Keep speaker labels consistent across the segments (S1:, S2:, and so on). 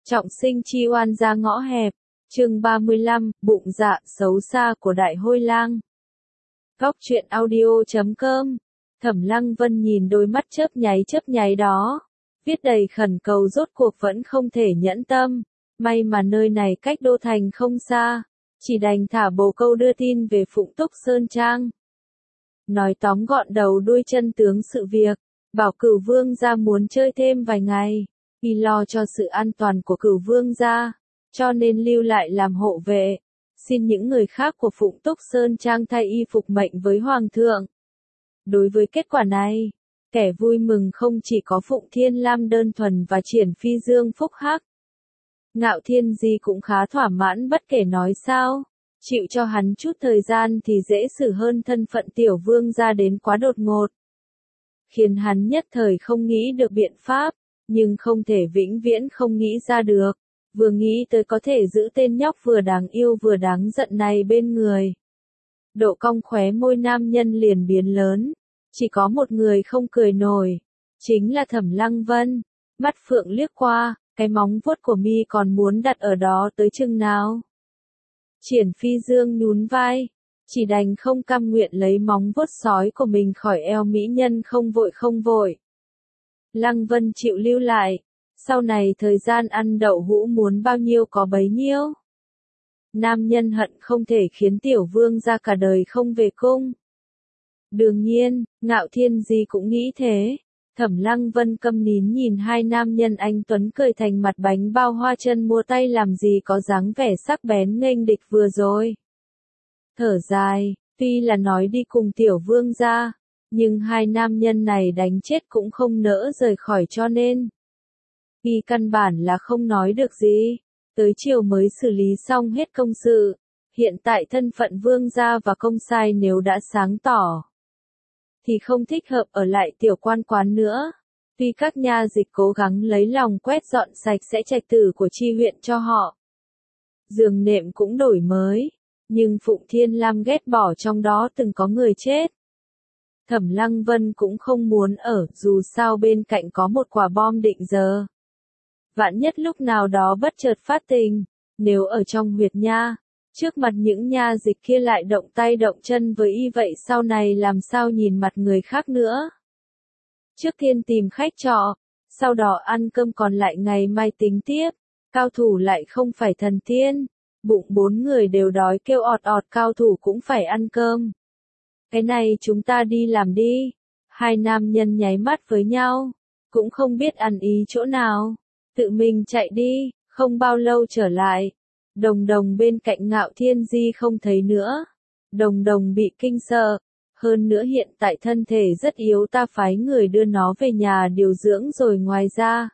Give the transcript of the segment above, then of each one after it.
S1: Trọng sinh chi oan ra ngõ hẹp, chương 35, bụng dạ xấu xa của đại hôi lang. Góc truyện audio.com. Thẩm Lăng Vân nhìn đôi mắt chớp nháy đó, viết đầy khẩn cầu rốt cuộc vẫn không thể nhẫn tâm, may mà nơi này cách đô thành không xa, chỉ đành thả bồ câu đưa tin về Phụng Túc Sơn Trang. Nói tóm gọn đầu đuôi chân tướng sự việc, bảo Cửu Vương gia muốn chơi thêm vài ngày, vì lo cho sự an toàn của Cửu Vương gia, cho nên lưu lại làm hộ vệ, xin những người khác của Phụng Túc Sơn Trang thay y phục mệnh với Hoàng thượng. Đối với kết quả này, kẻ vui mừng không chỉ có Phụng Thiên Lam đơn thuần và Triển Phi Dương phúc hắc. Ngạo Thiên Di cũng khá thỏa mãn bất kể nói sao, chịu cho hắn chút thời gian thì dễ xử hơn thân phận tiểu vương gia đến quá đột ngột. Khiến hắn nhất thời không nghĩ được biện pháp, nhưng không thể vĩnh viễn không nghĩ ra được, vừa nghĩ tới có thể giữ tên nhóc vừa đáng yêu vừa đáng giận này bên người. Độ cong khóe môi nam nhân liền biến lớn, chỉ có một người không cười nổi, chính là Thẩm Lăng Vân. Mắt phượng liếc qua, cái móng vuốt của mi còn muốn đặt ở đó tới chừng nào. Triển Phi Dương nhún vai, chỉ đành không cam nguyện lấy móng vuốt sói của mình khỏi eo mỹ nhân không vội. Lăng Vân chịu lưu lại, sau này thời gian ăn đậu hũ muốn bao nhiêu có bấy nhiêu. Nam nhân hận không thể khiến tiểu vương ra cả đời không về cung. Đương nhiên, Ngạo Thiên Di cũng nghĩ thế. Thẩm Lăng Vân câm nín nhìn hai nam nhân anh tuấn cười thành mặt bánh bao hoa chân mua tay làm gì có dáng vẻ sắc bén nghênh địch vừa rồi. Thở dài, tuy là nói đi cùng tiểu vương ra, nhưng hai nam nhân này đánh chết cũng không nỡ rời khỏi cho nên. Y căn bản là không nói được gì, tới chiều mới xử lý xong hết công sự, hiện tại thân phận vương gia và công sai nếu đã sáng tỏ, thì không thích hợp ở lại tiểu quan quán nữa. Tuy các nha dịch cố gắng lấy lòng quét dọn sạch sẽ trạch tử của chi huyện cho họ. Giường nệm cũng đổi mới, nhưng Phụng Thiên Lam ghét bỏ trong đó từng có người chết. Thẩm Lăng Vân cũng không muốn ở, dù sao bên cạnh có một quả bom định giờ. Vạn nhất lúc nào đó bất chợt phát tình, nếu ở trong huyệt nha, trước mặt những nha dịch kia lại động tay động chân với y vậy sau này làm sao nhìn mặt người khác nữa. Trước tiên tìm khách trọ, sau đó ăn cơm còn lại ngày mai tính tiếp, cao thủ lại không phải thần tiên, bụng bốn người đều đói kêu ọt ọt cao thủ cũng phải ăn cơm. Cái này chúng ta đi làm đi, hai nam nhân nháy mắt với nhau, cũng không biết ăn ý chỗ nào, tự mình chạy đi, không bao lâu trở lại. Đồng Đồng bên cạnh Ngạo Thiên Di không thấy nữa. Đồng Đồng bị kinh sợ, hơn nữa hiện tại thân thể rất yếu, ta phái người đưa nó về nhà điều dưỡng rồi. Ngoài ra,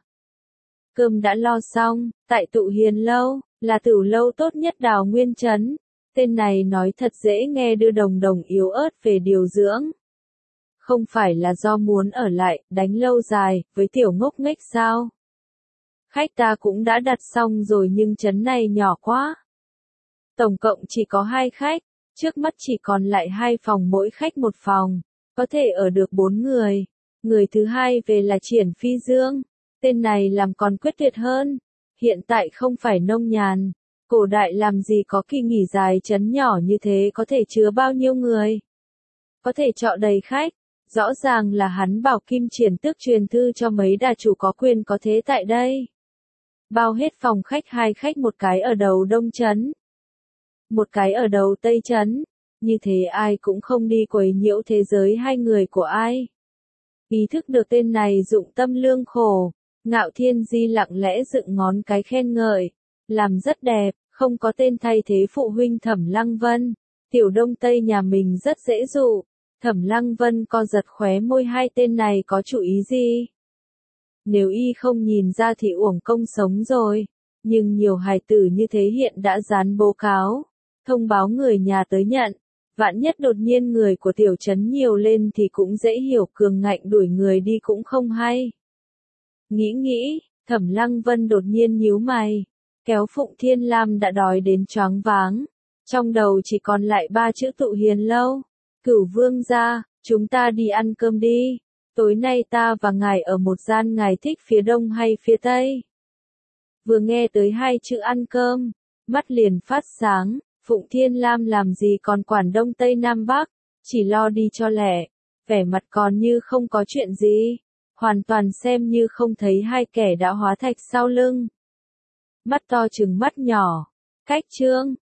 S1: cơm đã lo xong, tại Tụ Hiền Lâu, là tửu lâu tốt nhất Đào Nguyên Trấn. Tên này nói thật dễ nghe, đưa Đồng Đồng yếu ớt về điều dưỡng. Không phải là do muốn ở lại, đánh lâu dài, với tiểu ngốc nghếch sao? Khách ta cũng đã đặt xong rồi nhưng trấn này nhỏ quá. Tổng cộng chỉ có 2 khách, trước mắt chỉ còn lại 2 phòng mỗi khách 1 phòng, có thể ở được 4 người. Người thứ hai về là Triển Phi Dương, tên này làm còn quyết tuyệt hơn. Hiện tại không phải nông nhàn, cổ đại làm gì có kỳ nghỉ dài, trấn nhỏ như thế có thể chứa bao nhiêu người. Có thể trọ đầy khách, rõ ràng là hắn bảo Kim Triển Tước truyền thư cho mấy đà chủ có quyền có thế tại đây. Bao hết phòng khách 2 khách, một cái ở đầu Đông Trấn, một cái ở đầu Tây Trấn, như thế ai cũng không đi quấy nhiễu thế giới hai người của ai. Ý thức được tên này dụng tâm lương khổ, Ngạo Thiên Di lặng lẽ dựng ngón cái khen ngợi, làm rất đẹp, không có tên thay thế phụ huynh Thẩm Lăng Vân, tiểu Đông Tây nhà mình rất dễ dụ. Thẩm Lăng Vân co giật khóe môi, hai tên này có chủ ý gì? Nếu y không nhìn ra thì uổng công sống rồi, nhưng nhiều hài tử như thế hiện đã dán bố cáo, thông báo người nhà tới nhận, vạn nhất đột nhiên người của tiểu trấn nhiều lên thì cũng dễ hiểu, cường ngạnh đuổi người đi cũng không hay. Nghĩ, Thẩm Lăng Vân đột nhiên nhíu mày, kéo Phụng Thiên Lam đã đói đến choáng váng, trong đầu chỉ còn lại 3 chữ Tụ Hiền Lâu. Cửu Vương gia, chúng ta đi ăn cơm đi. Tối nay ta và ngài ở một gian, ngài thích phía đông hay phía tây? Vừa nghe tới hai chữ ăn cơm, mắt liền phát sáng, Phụng Thiên Lam làm gì còn quản Đông Tây Nam Bắc, chỉ lo đi cho lẹ, vẻ mặt còn như không có chuyện gì, hoàn toàn xem như không thấy hai kẻ đã hóa thạch sau lưng. Mắt to trừng mắt nhỏ, cách Trương